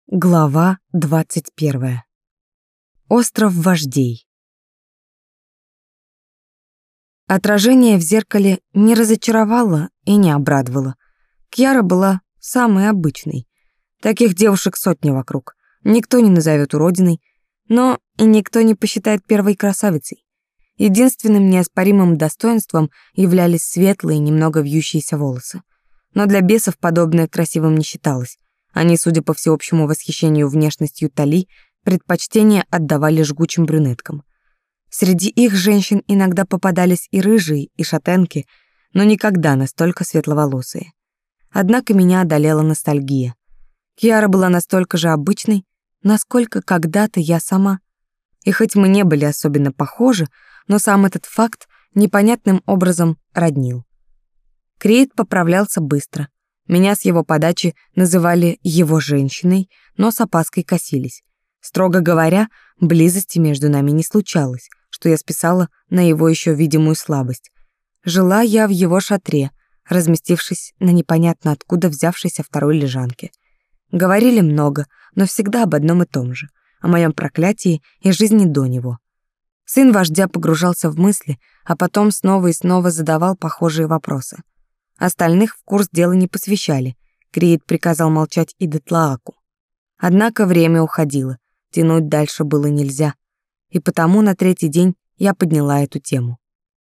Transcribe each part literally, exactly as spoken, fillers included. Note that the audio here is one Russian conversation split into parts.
Глава двадцать первая. Остров вождей. Отражение в зеркале не разочаровало и не обрадовало. Кьяра была самой обычной. Таких девушек сотни вокруг. Никто не назовет уродиной, но и никто не посчитает первой красавицей. Единственным неоспоримым достоинством являлись светлые, немного вьющиеся волосы. Но для бесов подобное красивым не считалось. Они, судя по всеобщему восхищению внешностью Тали, предпочтение отдавали жгучим брюнеткам. Среди их женщин иногда попадались и рыжие, и шатенки, но никогда настолько светловолосые. Однако меня одолела ностальгия. Кьяра была настолько же обычной, насколько когда-то я сама. И хоть мы не были особенно похожи, но сам этот факт непонятным образом роднил. Крейт поправлялся быстро. Меня с его подачи называли его женщиной, но с опаской косились. Строго говоря, близости между нами не случалось, что я списала на его еще видимую слабость. Жила я в его шатре, разместившись на непонятно откуда взявшейся второй лежанке. Говорили много, но всегда об одном и том же, о моем проклятии и жизни до него. Сын вождя погружался в мысли, а потом снова и снова задавал похожие вопросы. Остальных в курс дела не посвящали. Крейт приказал молчать и Детлааку. Однако время уходило, тянуть дальше было нельзя, и потому на третий день я подняла эту тему.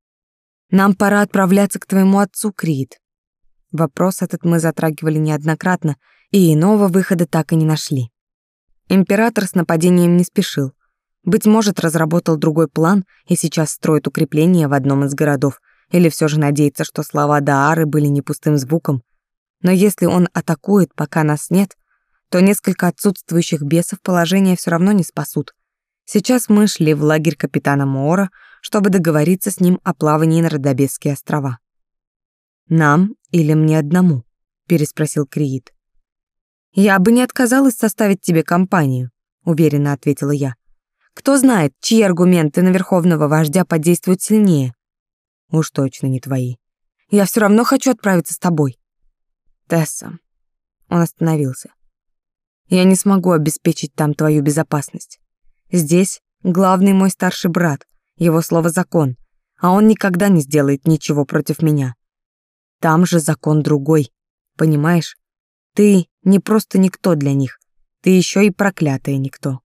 «Нам пора отправляться к твоему отцу, Крейт». Вопрос этот мы затрагивали неоднократно, и иного выхода так и не нашли. Император с нападением не спешил. Быть может, разработал другой план и сейчас строит укрепление в одном из городов, или все же надеется, что слова Даары были не пустым звуком. Но если он атакует, пока нас нет, то несколько отсутствующих бесов положение все равно не спасут. Сейчас мы шли в лагерь капитана Моора, чтобы договориться с ним о плавании на Родобесские острова. «Нам или мне одному?» — переспросил Криит. «Я бы не отказалась составить тебе компанию», — уверенно ответила я. «Кто знает, чьи аргументы на верховного вождя подействуют сильнее?» «Уж точно не твои. Я все равно хочу отправиться с тобой». «Тесса». Он остановился. «Я не смогу обеспечить там твою безопасность. Здесь главный мой старший брат, его слово закон, а он никогда не сделает ничего против меня. Там же закон другой, понимаешь? Ты не просто никто для них, ты еще и проклятая никто».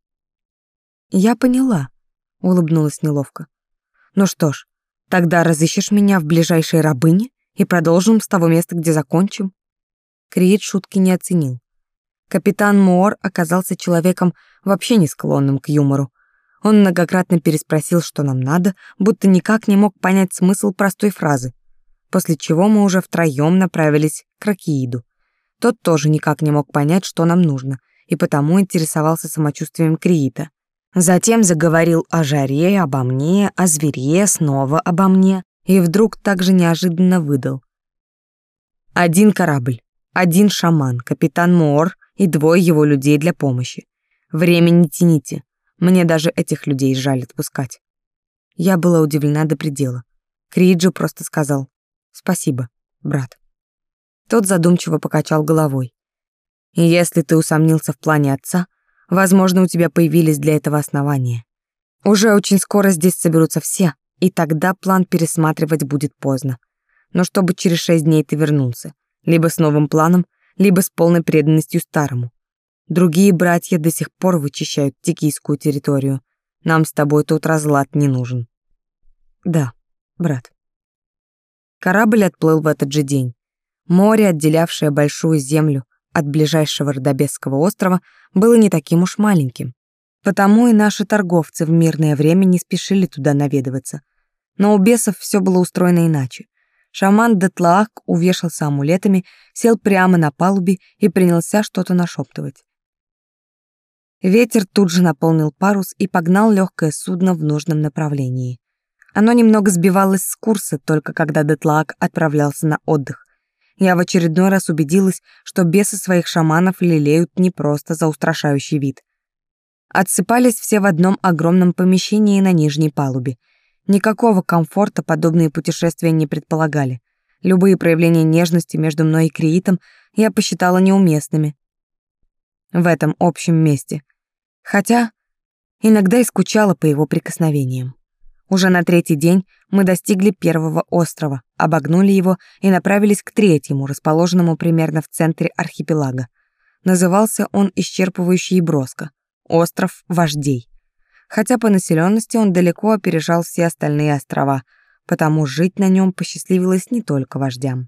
«Я поняла», — улыбнулась неловко. «Ну что ж, тогда разыщешь меня в ближайшей рабыне и продолжим с того места, где закончим». Крейт шутки не оценил. Капитан Моор оказался человеком вообще не склонным к юмору. Он многократно переспросил, что нам надо, будто никак не мог понять смысл простой фразы, после чего мы уже втроем направились к Ракииду. Тот тоже никак не мог понять, что нам нужно, и потому интересовался самочувствием Криита. Затем заговорил о жаре, обо мне, о звере, снова обо мне, и вдруг так же неожиданно выдал. «Один корабль, один шаман, капитан Моор и двое его людей для помощи. Время не тяните, мне даже этих людей жаль отпускать». Я была удивлена до предела. Крейт же просто сказал «Спасибо, брат». Тот задумчиво покачал головой. «И если ты усомнился в плане отца, возможно, у тебя появились для этого основания. Уже очень скоро здесь соберутся все, и тогда план пересматривать будет поздно. Но чтобы через шесть дней ты вернулся, либо с новым планом, либо с полной преданностью старому. Другие братья до сих пор вычищают тикийскую территорию. Нам с тобой тут разлад не нужен». «Да, брат». Корабль отплыл в этот же день. Море, отделявшее большую землю от ближайшего Родобесского острова, было не таким уж маленьким. Потому и наши торговцы в мирное время не спешили туда наведываться. Но у бесов все было устроено иначе. Шаман Детлаак увешался амулетами, сел прямо на палубе и принялся что-то нашептывать. Ветер тут же наполнил парус и погнал легкое судно в нужном направлении. Оно немного сбивалось с курса, только когда Детлаак отправлялся на отдых. Я в очередной раз убедилась, что бесы своих шаманов лелеют не просто за устрашающий вид. Отсыпались все в одном огромном помещении на нижней палубе. Никакого комфорта подобные путешествия не предполагали. Любые проявления нежности между мной и Криитом я посчитала неуместными. в этом общем месте. Хотя иногда и скучала по его прикосновениям. Уже на третий день мы достигли первого острова, обогнули его и направились к третьему, расположенному примерно в центре архипелага. Назывался он исчерпывающе и броско — «Остров Вождей». Хотя по населенности он далеко опережал все остальные острова, потому жить на нем посчастливилось не только вождям.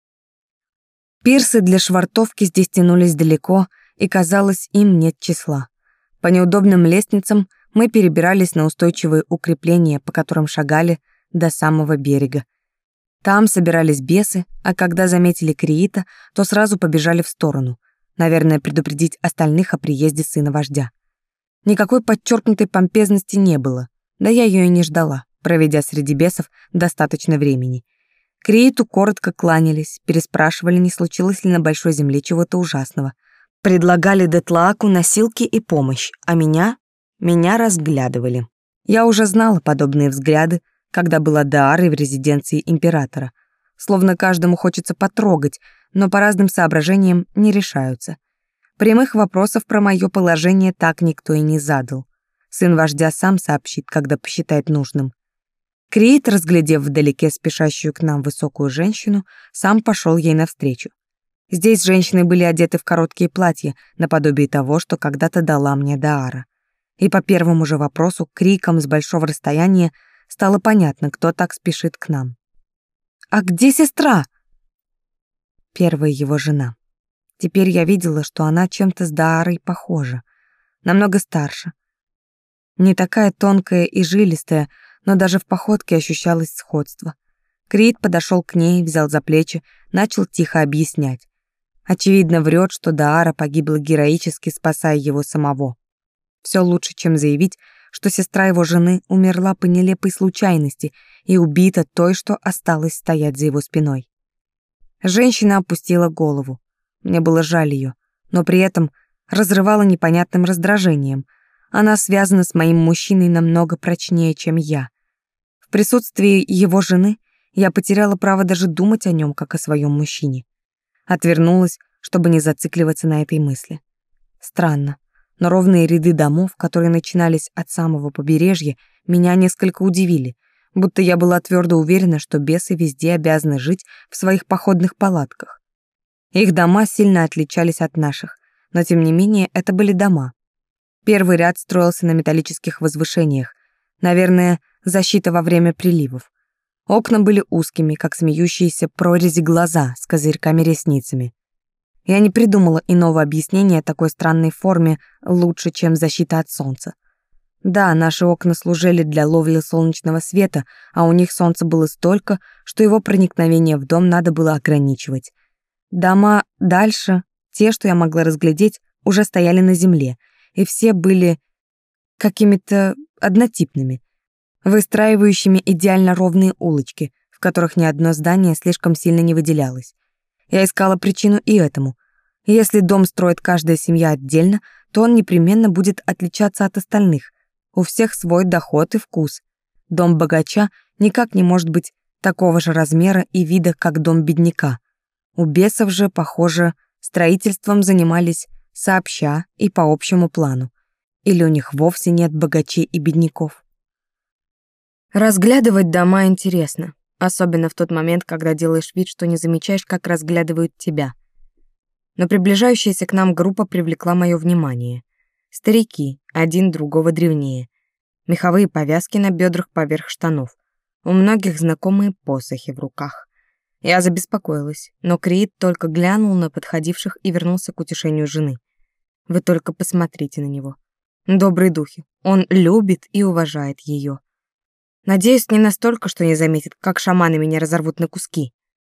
Пирсы для швартовки здесь тянулись далеко, и, казалось, им нет числа. По неудобным лестницам мы перебирались на устойчивые укрепления, по которым шагали до самого берега. Там собирались бесы, а когда заметили Криита, то сразу побежали в сторону, наверное, предупредить остальных о приезде сына вождя. Никакой подчеркнутой помпезности не было, да я ее и не ждала, проведя среди бесов достаточно времени. Крииту коротко кланялись, переспрашивали, не случилось ли на Большой Земле чего-то ужасного. Предлагали Детлааку носилки и помощь, а меня... меня разглядывали. Я уже знала подобные взгляды, когда была Даарой в резиденции императора. Словно каждому хочется потрогать, но по разным соображениям не решаются. Прямых вопросов про мое положение так никто и не задал. Сын вождя сам сообщит, когда посчитает нужным. Криит, разглядев вдалеке спешащую к нам высокую женщину, сам пошел ей навстречу. Здесь женщины были одеты в короткие платья, наподобие того, что когда-то дала мне Даара. И по первому же вопросу, криком с большого расстояния, стало понятно, кто так спешит к нам. «А где сестра?» Первая его жена. Теперь я видела, что она чем-то с Даарой похожа. Намного старше. Не такая тонкая и жилистая, но даже в походке ощущалось сходство. Криит подошел к ней, взял за плечи, начал тихо объяснять. Очевидно, врет, что Даара погибла героически, спасая его самого. Все лучше, чем заявить, что сестра его жены умерла по нелепой случайности и убита той, что осталась стоять за его спиной. Женщина опустила голову. Мне было жаль ее, но при этом разрывала непонятным раздражением. Она связана с моим мужчиной намного прочнее, чем я. В присутствии его жены я потеряла право даже думать о нем, как о своем мужчине. Отвернулась, чтобы не зацикливаться на этой мысли. Странно, но ровные ряды домов, которые начинались от самого побережья, меня несколько удивили, будто я была твердо уверена, что бесы везде обязаны жить в своих походных палатках. Их дома сильно отличались от наших, но тем не менее это были дома. Первый ряд строился на металлических возвышениях, наверное, защита во время приливов. Окна были узкими, как смеющиеся прорези глаза с козырьками-ресницами. Я не придумала иного объяснения такой странной форме лучше, чем защита от солнца. Да, наши окна служили для ловли солнечного света, а у них солнца было столько, что его проникновение в дом надо было ограничивать. Дома дальше, те, что я могла разглядеть, уже стояли на земле, и все были какими-то однотипными, выстраивающими идеально ровные улочки, в которых ни одно здание слишком сильно не выделялось. Я искала причину и этому. Если дом строит каждая семья отдельно, то он непременно будет отличаться от остальных. У всех свой доход и вкус. Дом богача никак не может быть такого же размера и вида, как дом бедняка. У бесов же, похоже, строительством занимались сообща и по общему плану. Или у них вовсе нет богачей и бедняков. Разглядывать дома интересно, особенно в тот момент, когда делаешь вид, что не замечаешь, как разглядывают тебя. Но приближающаяся к нам группа привлекла мое внимание. Старики, один другого древнее. Меховые повязки на бедрах поверх штанов. У многих знакомые посохи в руках. Я забеспокоилась, но Криит только глянул на подходивших и вернулся к утешению жены. Вы только посмотрите на него. Добрые духи. Он любит и уважает ее. Надеюсь, не настолько, что не заметит, как шаманы меня разорвут на куски.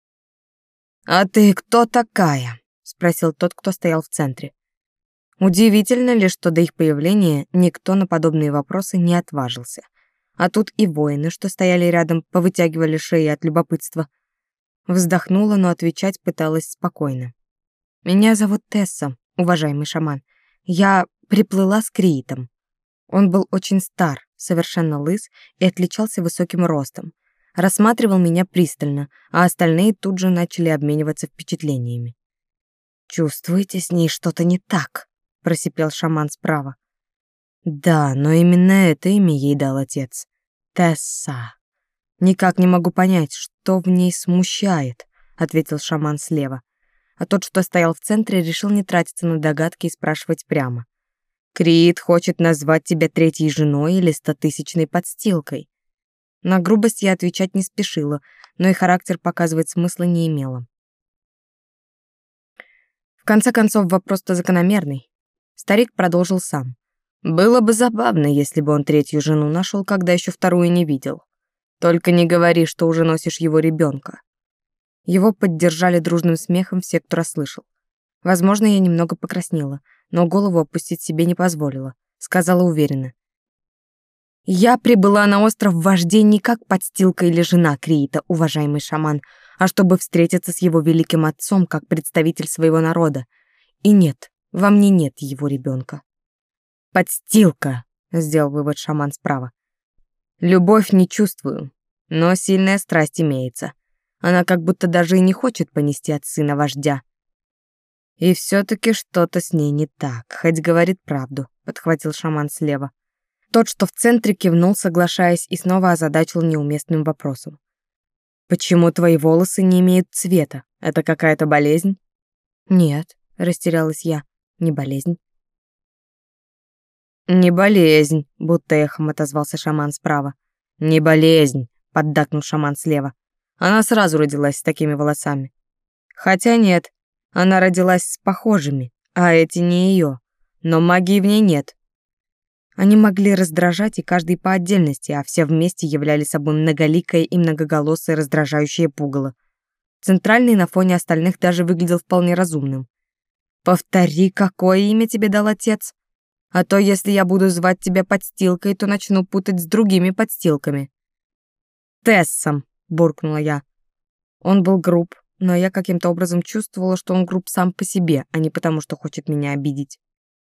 «А ты кто такая?» — спросил тот, кто стоял в центре. Удивительно ли, что до их появления никто на подобные вопросы не отважился. А тут и воины, что стояли рядом, повытягивали шеи от любопытства. Вздохнула, но отвечать пыталась спокойно. «Меня зовут Тесса, уважаемый шаман. Я приплыла с Криитом». Он был очень стар, совершенно лыс и отличался высоким ростом. Рассматривал меня пристально, а остальные тут же начали обмениваться впечатлениями. «Чувствуете, с ней что-то не так?» — просипел шаман справа. Да, но именно это имя ей дал отец. Тесса. Никак не могу понять, что в ней смущает, ответил шаман слева. А тот, что стоял в центре, решил не тратиться на догадки и спрашивать прямо. Криит хочет назвать тебя третьей женой или стотысячной подстилкой. На грубость я отвечать не спешила, но и характер показывать смысла не имела. В конце концов, вопрос-то закономерный. Старик продолжил сам. Было бы забавно, если бы он третью жену нашел, когда еще вторую не видел. Только не говори, что уже носишь его ребенка. Его поддержали дружным смехом все, кто расслышал. Возможно, я немного покраснела, но голову опустить себе не позволила. Сказала уверенно. Я прибыла на остров вождей не как подстилка или жена Криита, уважаемый шаман, а чтобы встретиться с его великим отцом как представитель своего народа. И нет, во мне нет его ребенка. Подстилка, сделал вывод шаман справа. Любовь не чувствую, но сильная страсть имеется. Она как будто даже и не хочет понести от сына вождя. И все-таки что-то с ней не так, хоть говорит правду, подхватил шаман слева. Тот, что в центре, кивнул, соглашаясь, и снова озадачил неуместным вопросом. «Почему твои волосы не имеют цвета? Это какая-то болезнь?» «Нет», — растерялась я, — «не болезнь». «Не болезнь», — будто эхом отозвался шаман справа. «Не болезнь», — поддакнул шаман слева. «Она сразу родилась с такими волосами. Хотя нет, она родилась с похожими, а эти не ее. Но магии в ней нет». Они могли раздражать и каждый по отдельности, а все вместе являли собой многоликое и многоголосое раздражающее пугало. Центральный на фоне остальных даже выглядел вполне разумным. «Повтори, какое имя тебе дал отец? А то, если я буду звать тебя подстилкой, то начну путать с другими подстилками». «Тессом», — буркнула я. Он был груб, но я каким-то образом чувствовала, что он груб сам по себе, а не потому, что хочет меня обидеть.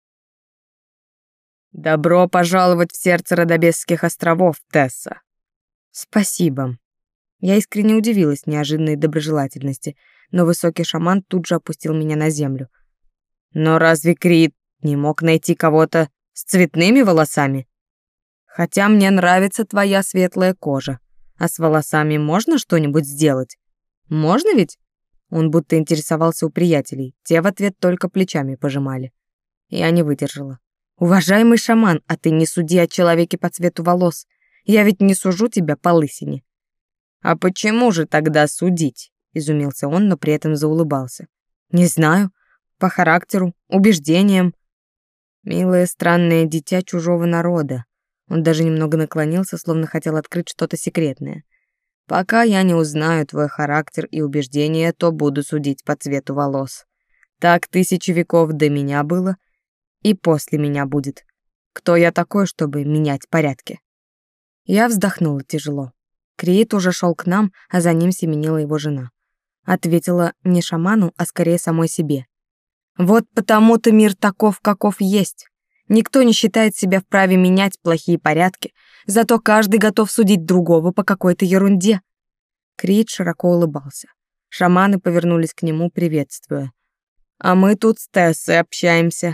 «Добро пожаловать в сердце Родобесских островов, Тесса!» «Спасибо». Я искренне удивилась неожиданной доброжелательности, но высокий шаман тут же опустил меня на землю. «Но разве Крит не мог найти кого-то с цветными волосами? Хотя мне нравится твоя светлая кожа. А с волосами можно что-нибудь сделать? Можно ведь?» Он будто интересовался у приятелей, те в ответ только плечами пожимали. Я не выдержала. «Уважаемый шаман, а ты не суди о человеке по цвету волос. Я ведь не сужу тебя по лысине». «А почему же тогда судить?» — изумился он, но при этом заулыбался. «Не знаю. По характеру, убеждениям». Милое странное дитя чужого народа. Он даже немного наклонился, словно хотел открыть что-то секретное. «Пока я не узнаю твой характер и убеждения, то буду судить по цвету волос. Так тысячи веков до меня было, и после меня будет. Кто я такой, чтобы менять порядки?» Я вздохнула тяжело. Криит уже шел к нам, а за ним семенила его жена. Ответила не шаману, а скорее самой себе. «Вот потому-то мир таков, каков есть. Никто не считает себя вправе менять плохие порядки, зато каждый готов судить другого по какой-то ерунде». Криит широко улыбался. Шаманы повернулись к нему, приветствуя. «А мы тут с Тессой общаемся».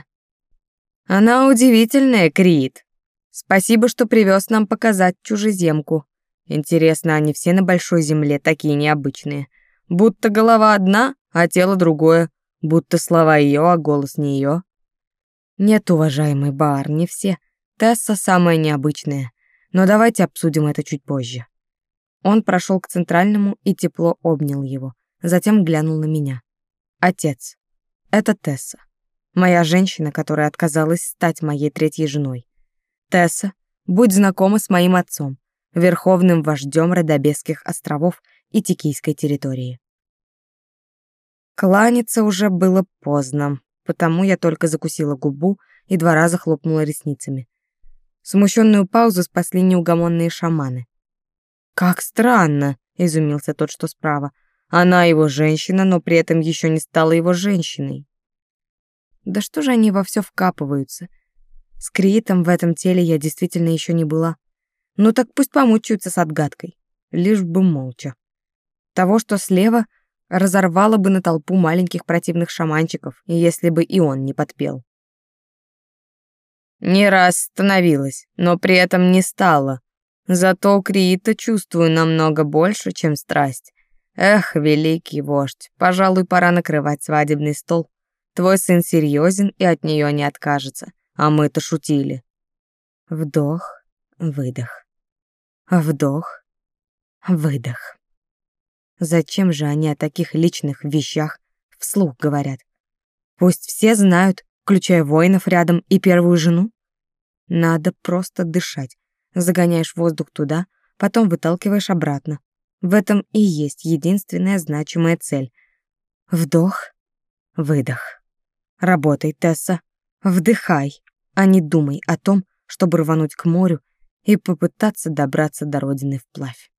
«Она удивительная, Криит. Спасибо, что привез нам показать чужеземку. Интересно, они все на большой земле такие необычные. Будто голова одна, а тело другое. Будто слова ее, а голос не ее». «Нет, уважаемый Баар, не все. Тесса самая необычная. Но давайте обсудим это чуть позже». Он прошел к центральному и тепло обнял его. Затем глянул на меня. «Отец, это Тесса. Моя женщина, которая отказалась стать моей третьей женой. Тесса, будь знакома с моим отцом, верховным вождем Родобесских островов и Тикийской территории». Кланяться уже было поздно, потому я только закусила губу и два раза хлопнула ресницами. Смущенную паузу спасли неугомонные шаманы. «Как странно», — изумился тот, что справа. «Она его женщина, но при этом еще не стала его женщиной». Да что же они во все вкапываются? С Криитом в этом теле я действительно еще не была. Ну так пусть помучаются с отгадкой, лишь бы молча. Того, что слева, разорвало бы на толпу маленьких противных шаманчиков, если бы и он не подпел. Не раз становилась, но при этом не стала. Зато Криита чувствую намного больше, чем страсть. Эх, великий вождь, пожалуй, пора накрывать свадебный стол. Твой сын серьезен и от нее не откажется, а мы-то шутили. Вдох, выдох. Вдох, выдох. Зачем же они о таких личных вещах вслух говорят? Пусть все знают, включая воинов рядом и первую жену. Надо просто дышать. Загоняешь воздух туда, потом выталкиваешь обратно. В этом и есть единственная значимая цель. Вдох, выдох. Работай, Тесса. Вдыхай, а не думай о том, чтобы рвануть к морю и попытаться добраться до родины вплавь.